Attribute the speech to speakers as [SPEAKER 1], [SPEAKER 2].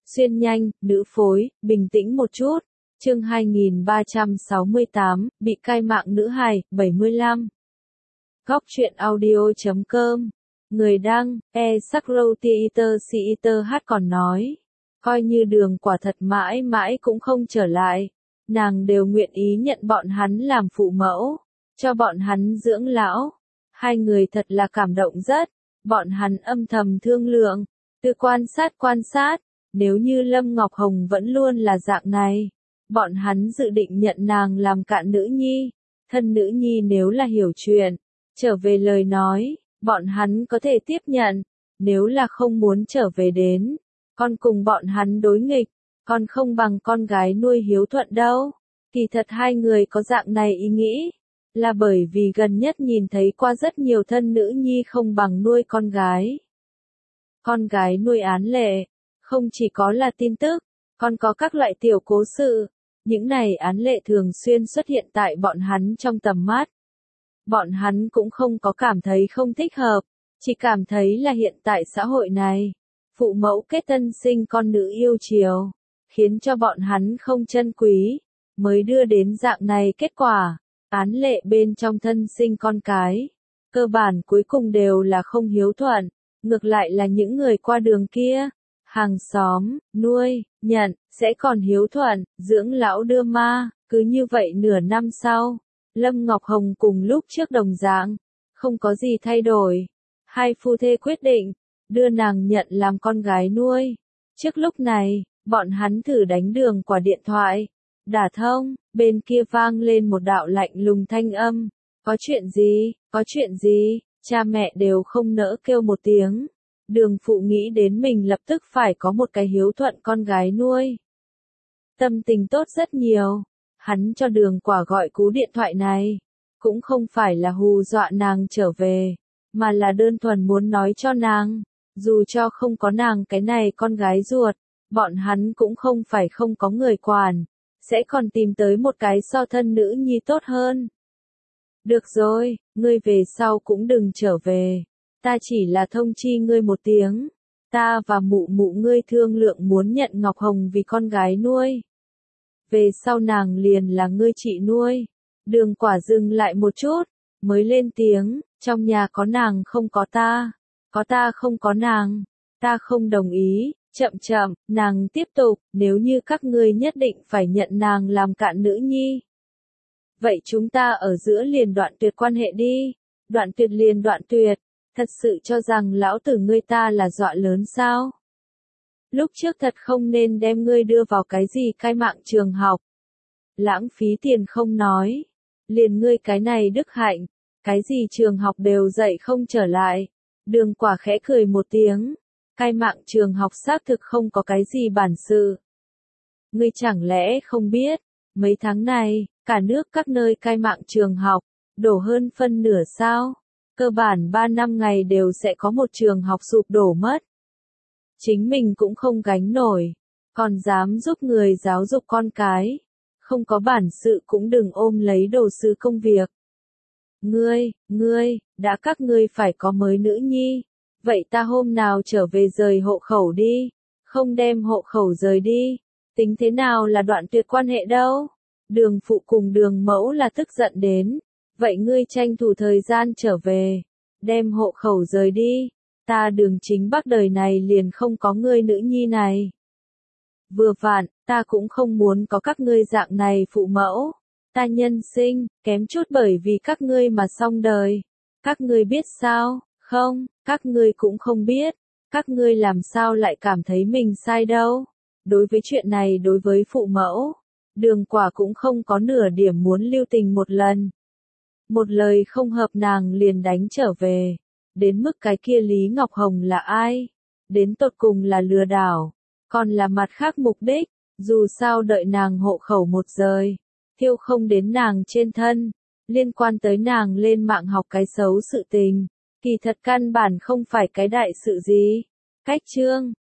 [SPEAKER 1] Xuyên nhanh, nữ phối, bình tĩnh một chút. Chương 2368, bị cai mạng nữ hài, 75. Góc truyện audio.com. Người đăng, Sakrotheater còn nói. Coi như Đường Quả thật mãi mãi cũng không trở lại. Nàng đều nguyện ý nhận bọn hắn làm phụ mẫu. Cho bọn hắn dưỡng lão. Hai người thật là cảm động rất. Bọn hắn âm thầm thương lượng. Từ quan sát. Nếu như Lâm Ngọc Hồng vẫn luôn là dạng này. Bọn hắn dự định nhận nàng làm cạn nữ nhi. Thân nữ nhi nếu là hiểu chuyện. Trở về lời nói, bọn hắn có thể tiếp nhận. Nếu là không muốn trở về đến. Con cùng bọn hắn đối nghịch. Con không bằng con gái nuôi hiếu thuận đâu. Kỳ thật hai người có dạng này ý nghĩ. Là bởi vì gần nhất nhìn thấy qua rất nhiều thân nữ nhi không bằng nuôi con gái. Con gái nuôi án lệ. Không chỉ có là tin tức, còn có các loại tiểu cố sự. Những này án lệ thường xuyên xuất hiện tại bọn hắn trong tầm mắt. Bọn hắn cũng không có cảm thấy không thích hợp, chỉ cảm thấy là hiện tại xã hội này, phụ mẫu kết tân sinh con nữ yêu chiều, khiến cho bọn hắn không trân quý, mới đưa đến dạng này kết quả. Án lệ bên trong thân sinh con cái, cơ bản cuối cùng đều là không hiếu thuận, ngược lại là những người qua đường kia. Hàng xóm, nuôi, nhận, sẽ còn hiếu thuận, dưỡng lão đưa ma, cứ như vậy nửa năm sau. Lâm Ngọc Hồng cùng lúc trước đồng dạng, không có gì thay đổi. Hai phu thê quyết định, đưa nàng nhận làm con gái nuôi. Trước lúc này, bọn hắn thử đánh Đường Quả điện thoại. Đả thông, bên kia vang lên một đạo lạnh lùng thanh âm. Có chuyện gì, cha mẹ đều không nỡ kêu một tiếng. Đường Phụ nghĩ đến mình lập tức phải có một cái hiếu thuận con gái nuôi. Tâm tình tốt rất nhiều. Hắn cho Đường Quả gọi cú điện thoại này. Cũng không phải là hù dọa nàng trở về. Mà là đơn thuần muốn nói cho nàng. Dù cho không có nàng cái này con gái ruột. Bọn hắn cũng không phải không có người quản. Sẽ còn tìm tới một cái so thân nữ nhi tốt hơn. Được rồi, ngươi về sau cũng đừng trở về. Ta chỉ là thông chi ngươi một tiếng. Ta và mụ mụ ngươi thương lượng muốn nhận Ngọc Hồng vì con gái nuôi. Về sau nàng liền là ngươi chị nuôi. Đường Quả dừng lại một chút, mới lên tiếng, trong nhà có nàng không có ta. Có ta không có nàng. Ta không đồng ý. Chậm, nàng tiếp tục, nếu như các ngươi nhất định phải nhận nàng làm cạn nữ nhi. Vậy chúng ta ở giữa liền đoạn tuyệt quan hệ đi. Đoạn tuyệt liền đoạn tuyệt. Thật sự cho rằng lão tử ngươi ta là dọa lớn sao? Lúc trước thật không nên đem ngươi đưa vào cái gì cai mạng trường học. Lãng phí tiền không nói. Liền ngươi cái này đức hạnh. Cái gì trường học đều dạy không trở lại. Đường Quả khẽ cười một tiếng. Cai mạng trường học xác thực không có cái gì bản sự. Ngươi chẳng lẽ không biết. Mấy tháng này, cả nước các nơi cai mạng trường học. Đổ hơn phân nửa sao? Cơ bản 3 năm ngày đều sẽ có một trường học sụp đổ mất. Chính mình cũng không gánh nổi. Còn dám giúp người giáo dục con cái. Không có bản sự cũng đừng ôm lấy đồ sứ công việc. Ngươi, đã các ngươi phải có mới nữ nhi. Vậy ta hôm nào trở về rời hộ khẩu đi. Không đem hộ khẩu rời đi. Tính thế nào là đoạn tuyệt quan hệ đâu. Đường Phụ cùng Đường Mẫu là tức giận đến. Vậy ngươi tranh thủ thời gian trở về. Đem hộ khẩu rời đi. Ta Đường Chính Bắc đời này liền không có ngươi nữ nhi này. Vừa vặn, ta cũng không muốn có các ngươi dạng này phụ mẫu. Ta nhân sinh, kém chút bởi vì các ngươi mà xong đời. Các ngươi biết sao? Không, các ngươi cũng không biết. Các ngươi làm sao lại cảm thấy mình sai đâu. Đối với chuyện này đối với phụ mẫu, Đường Quả cũng không có nửa điểm muốn lưu tình một lần. Một lời không hợp nàng liền đánh trở về. Đến mức cái kia Lý Ngọc Hồng là ai? Đến tột cùng là lừa đảo. Còn là mặt khác mục đích. Dù sao đợi nàng hộ khẩu một rời. Thiêu không đến nàng trên thân. Liên quan tới nàng lên mạng học cái xấu sự tình. Kỳ thật căn bản không phải cái đại sự gì. Cách chương.